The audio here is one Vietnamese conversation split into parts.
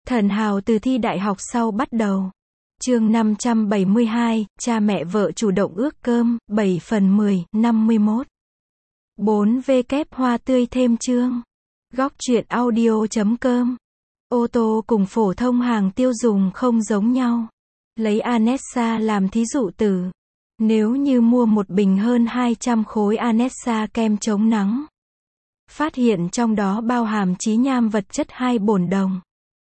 Thần hào từ thi đại học sau bắt đầu. Chương 572, cha mẹ vợ chủ động ước cơm, 7 phần 10, 51. 4W hoa tươi thêm chương. Góc truyện audio.com. Ô tô cùng phổ thông hàng tiêu dùng không giống nhau. Lấy Anessa làm thí dụ từ. Nếu như mua một bình hơn 200 khối Anessa kem chống nắng, phát hiện trong đó bao hàm trí nham vật chất 2 bổn đồng.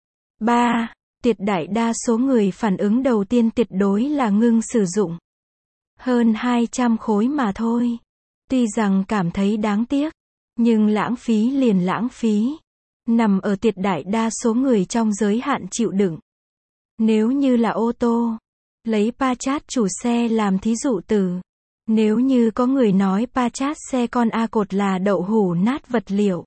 3. Tuyệt đại đa số người phản ứng đầu tiên tuyệt đối là ngưng sử dụng. Hơn 200 khối mà thôi. Tuy rằng cảm thấy đáng tiếc, nhưng lãng phí liền lãng phí. Nằm ở tuyệt đại đa số người trong giới hạn chịu đựng. Nếu như là ô tô, lấy Passat chủ xe làm thí dụ từ. Nếu như có người nói Passat xe con A cột là đậu hũ nát vật liệu,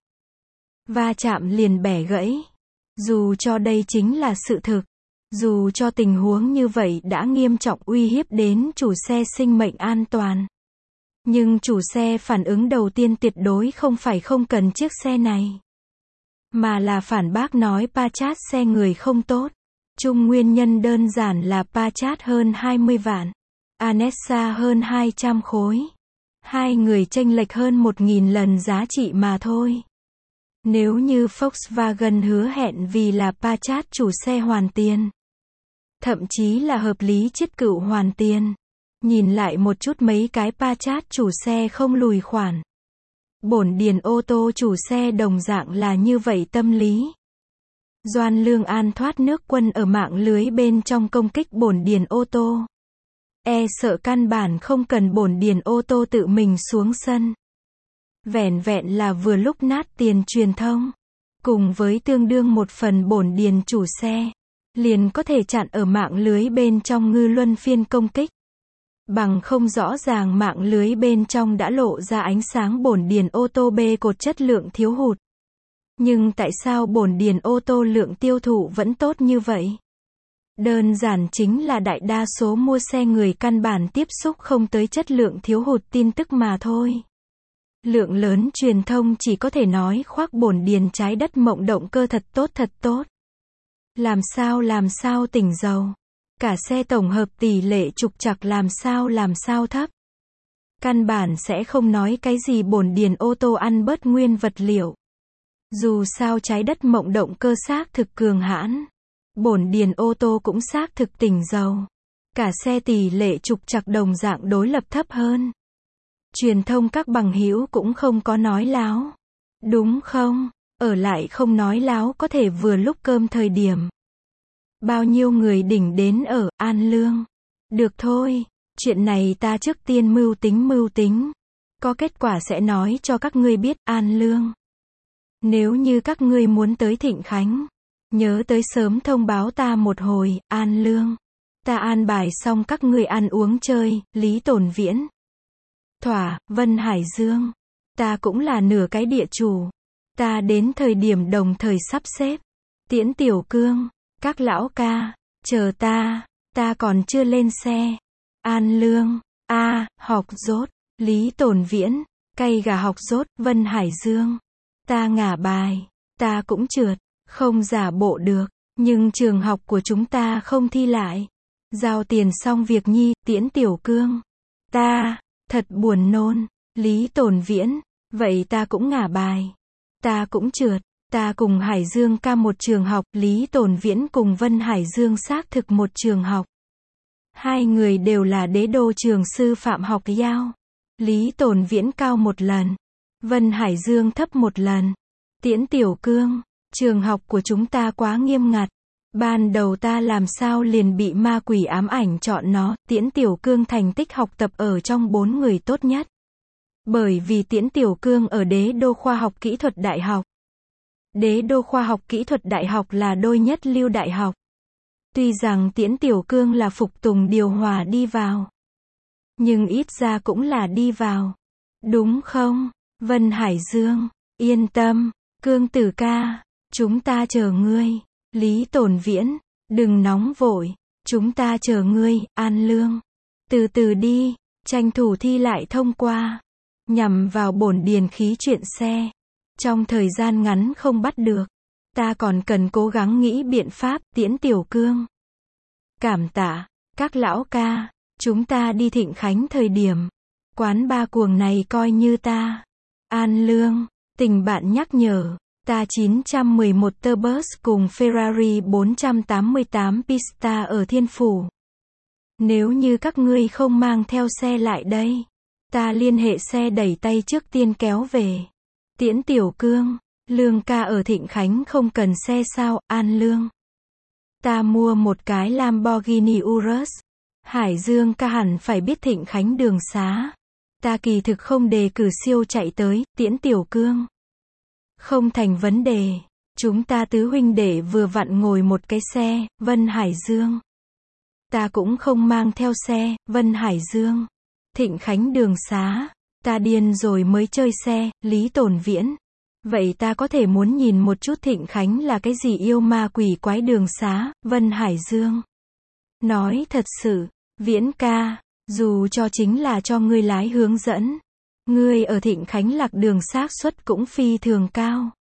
va chạm liền bẻ gãy. Dù cho đây chính là sự thực, dù cho tình huống như vậy đã nghiêm trọng uy hiếp đến chủ xe sinh mệnh an toàn, nhưng chủ xe phản ứng đầu tiên tuyệt đối không phải không cần chiếc xe này, mà là phản bác nói Passat xe người không tốt. Chung nguyên nhân đơn giản là Passat hơn 20 vạn, Anessa hơn 200 khối. Hai người chênh lệch hơn 1.000 lần giá trị mà thôi. Nếu như Volkswagen hứa hẹn vì là Passat chủ xe hoàn tiền, thậm chí là hợp lý chiết cựu hoàn tiền, nhìn lại một chút mấy cái Passat chủ xe không lùi khoản. Bổn điền ô tô chủ xe đồng dạng là như vậy tâm lý. Doan Lương An thoát nước quân ở mạng lưới bên trong công kích bổn điền ô tô. E sợ căn bản không cần bổn điền ô tô tự mình xuống sân. Vẻn vẹn là vừa lúc nát tiền truyền thông, cùng với tương đương một phần bổn điền chủ xe, liền có thể chặn ở mạng lưới bên trong ngư luân phiên công kích. Bằng không rõ ràng mạng lưới bên trong đã lộ ra ánh sáng bổn điền ô tô B cột chất lượng thiếu hụt. Nhưng tại sao bổn điền ô tô lượng tiêu thụ vẫn tốt như vậy? Đơn giản chính là đại đa số mua xe người căn bản tiếp xúc không tới chất lượng thiếu hụt tin tức mà thôi. Lượng lớn truyền thông chỉ có thể nói khoác bổn điền trái đất mộng động cơ thật tốt. Làm sao tỉnh dầu. Cả xe tổng hợp tỷ lệ trục trặc làm sao thấp. Căn bản sẽ không nói cái gì bổn điền ô tô ăn bớt nguyên vật liệu. Dù sao trái đất mộng động cơ xác thực cường hãn, bổn điền ô tô cũng xác thực tỉnh dầu. Cả xe tỷ lệ trục trặc đồng dạng đối lập thấp hơn. Truyền thông các bằng hữu cũng không có nói láo. Đúng không? Ở lại không nói láo có thể vừa lúc cơm thời điểm. Bao nhiêu người đỉnh đến ở An Lương. Được thôi, chuyện này ta trước tiên mưu tính. Có kết quả sẽ nói cho các ngươi biết An Lương. Nếu như các ngươi muốn tới Thịnh Khánh, nhớ tới sớm thông báo ta một hồi, An Lương. Ta an bài xong các ngươi ăn uống chơi, Lý Tồn Viễn. Thỏa, Vân Hải Dương. Ta cũng là nửa cái địa chủ. Ta đến thời điểm đồng thời sắp xếp. Tiễn Tiểu Cương, các lão ca, chờ ta còn chưa lên xe. An Lương, học dốt, Lý Tồn Viễn, cay gà học dốt, Vân Hải Dương. Ta ngả bài, ta cũng trượt, không giả bộ được, nhưng trường học của chúng ta không thi lại. Giao tiền xong việc nhi, Tiễn Tiểu Cương. Thật buồn nôn, Lý Tồn Viễn, vậy ta cũng ngả bài. Ta cũng trượt, ta cùng Hải Dương ca một trường học, Lý Tồn Viễn cùng Vân Hải Dương xác thực một trường học. Hai người đều là đế đô trường sư phạm học giao. Lý Tồn Viễn cao một lần, Vân Hải Dương thấp một lần. Tiễn Tiểu Cương, trường học của chúng ta quá nghiêm ngặt. Ban đầu ta làm sao liền bị ma quỷ ám ảnh chọn nó. Tiễn Tiểu Cương thành tích học tập ở trong 4 người tốt nhất. Bởi vì Tiễn Tiểu Cương ở Đế đô Khoa học Kỹ thuật Đại học. Đế đô Khoa học Kỹ thuật Đại học là đôi nhất lưu đại học. Tuy rằng Tiễn Tiểu Cương là phục tùng điều hòa đi vào, nhưng ít ra cũng là đi vào. Đúng không? Vân Hải Dương, yên tâm, Cương tử ca, chúng ta chờ ngươi. Lý Tồn Viễn, đừng nóng vội, chúng ta chờ ngươi. An Lương, từ từ đi, tranh thủ thi lại thông qua, nhằm vào bổn điền khí chuyện xe. Trong thời gian ngắn không bắt được, Ta còn cần cố gắng nghĩ biện pháp, Tiễn Tiểu Cương. Cảm tạ, các lão ca, chúng ta đi Thịnh Khánh thời điểm. Quán ba cuồng này coi như ta. An Lương, tình bạn nhắc nhở. Ta 911 Turbus cùng Ferrari 488 Pista ở Thiên Phủ. Nếu như các ngươi không mang theo xe lại đây, ta liên hệ xe đẩy tay trước tiên kéo về. Tiễn Tiểu Cương, Lương ca ở Thịnh Khánh không cần xe sao, An Lương. Ta mua một cái Lamborghini Urus. Hải Dương ca hẳn phải biết Thịnh Khánh đường xá. Ta kỳ thực không đề cử siêu chạy tới, Tiễn Tiểu Cương. Không thành vấn đề. Chúng ta tứ huynh đệ vừa vặn ngồi một cái xe, Vân Hải Dương. Ta cũng không mang theo xe, Vân Hải Dương. Thịnh Khánh đường xá. Ta điên rồi mới chơi xe, Lý Tồn Viễn. Vậy ta có thể muốn nhìn một chút Thịnh Khánh là cái gì yêu ma quỷ quái đường xá, Vân Hải Dương. Nói thật sự, Viễn ca, dù cho chính là cho ngươi lái hướng dẫn, ngươi ở Thịnh Khánh lạc đường xác suất cũng phi thường cao.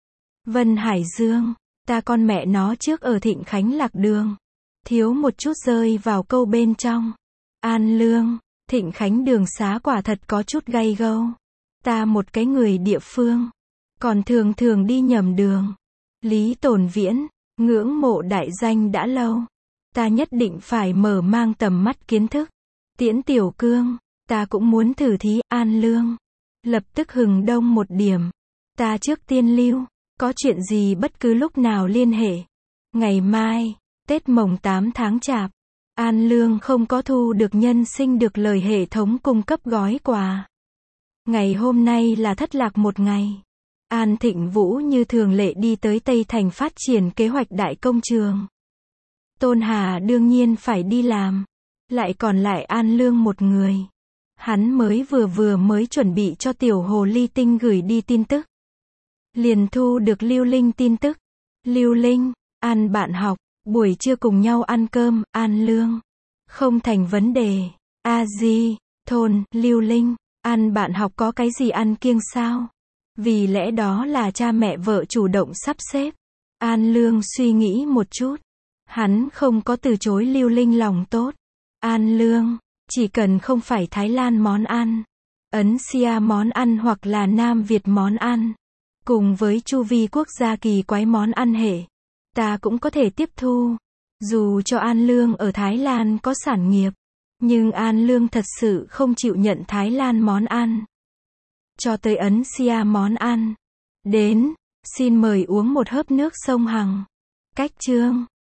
Vân Hải Dương, ta con mẹ nó trước ở Thịnh Khánh lạc đường, thiếu một chút rơi vào câu bên trong. An Lương, Thịnh Khánh đường xá quả thật có chút gay gâu. Ta một cái người địa phương, còn thường thường đi nhầm đường. Lý Tồn Viễn, ngưỡng mộ đại danh đã lâu. Ta nhất định phải mở mang tầm mắt kiến thức. Tiễn Tiểu Cương, ta cũng muốn thử thí. An Lương, lập tức hừng đông một điểm. Ta trước tiên lưu, có chuyện gì bất cứ lúc nào liên hệ. Ngày mai, Tết mồng 8 tháng Chạp, An Lương không có thu được nhân sinh được lời hệ thống cung cấp gói quà. Ngày hôm nay là thất lạc một ngày. An Thịnh Vũ như thường lệ đi tới Tây Thành phát triển kế hoạch đại công trường. Tôn Hà đương nhiên phải đi làm. Lại còn lại An Lương một người. Hắn mới chuẩn bị cho tiểu hồ ly tinh gửi đi tin tức. Liền thu được Lưu Linh tin tức. Lưu Linh, An bạn học, buổi trưa cùng nhau ăn cơm, An Lương. Không thành vấn đề. A Di, thôn, Lưu Linh, An bạn học có cái gì ăn kiêng sao? Vì lẽ đó là cha mẹ vợ chủ động sắp xếp. An Lương suy nghĩ một chút. Hắn không có từ chối Lưu Linh lòng tốt. An Lương, chỉ cần không phải Thái Lan món ăn, Ấn Sia món ăn hoặc là Nam Việt món ăn, cùng với chu vi quốc gia kỳ quái món ăn hệ, ta cũng có thể tiếp thu. Dù cho An Lương ở Thái Lan có sản nghiệp, nhưng An Lương thật sự không chịu nhận Thái Lan món ăn. Cho tới Ấn Sia món ăn. Đến, xin mời uống một hớp nước sông Hằng. Cách chương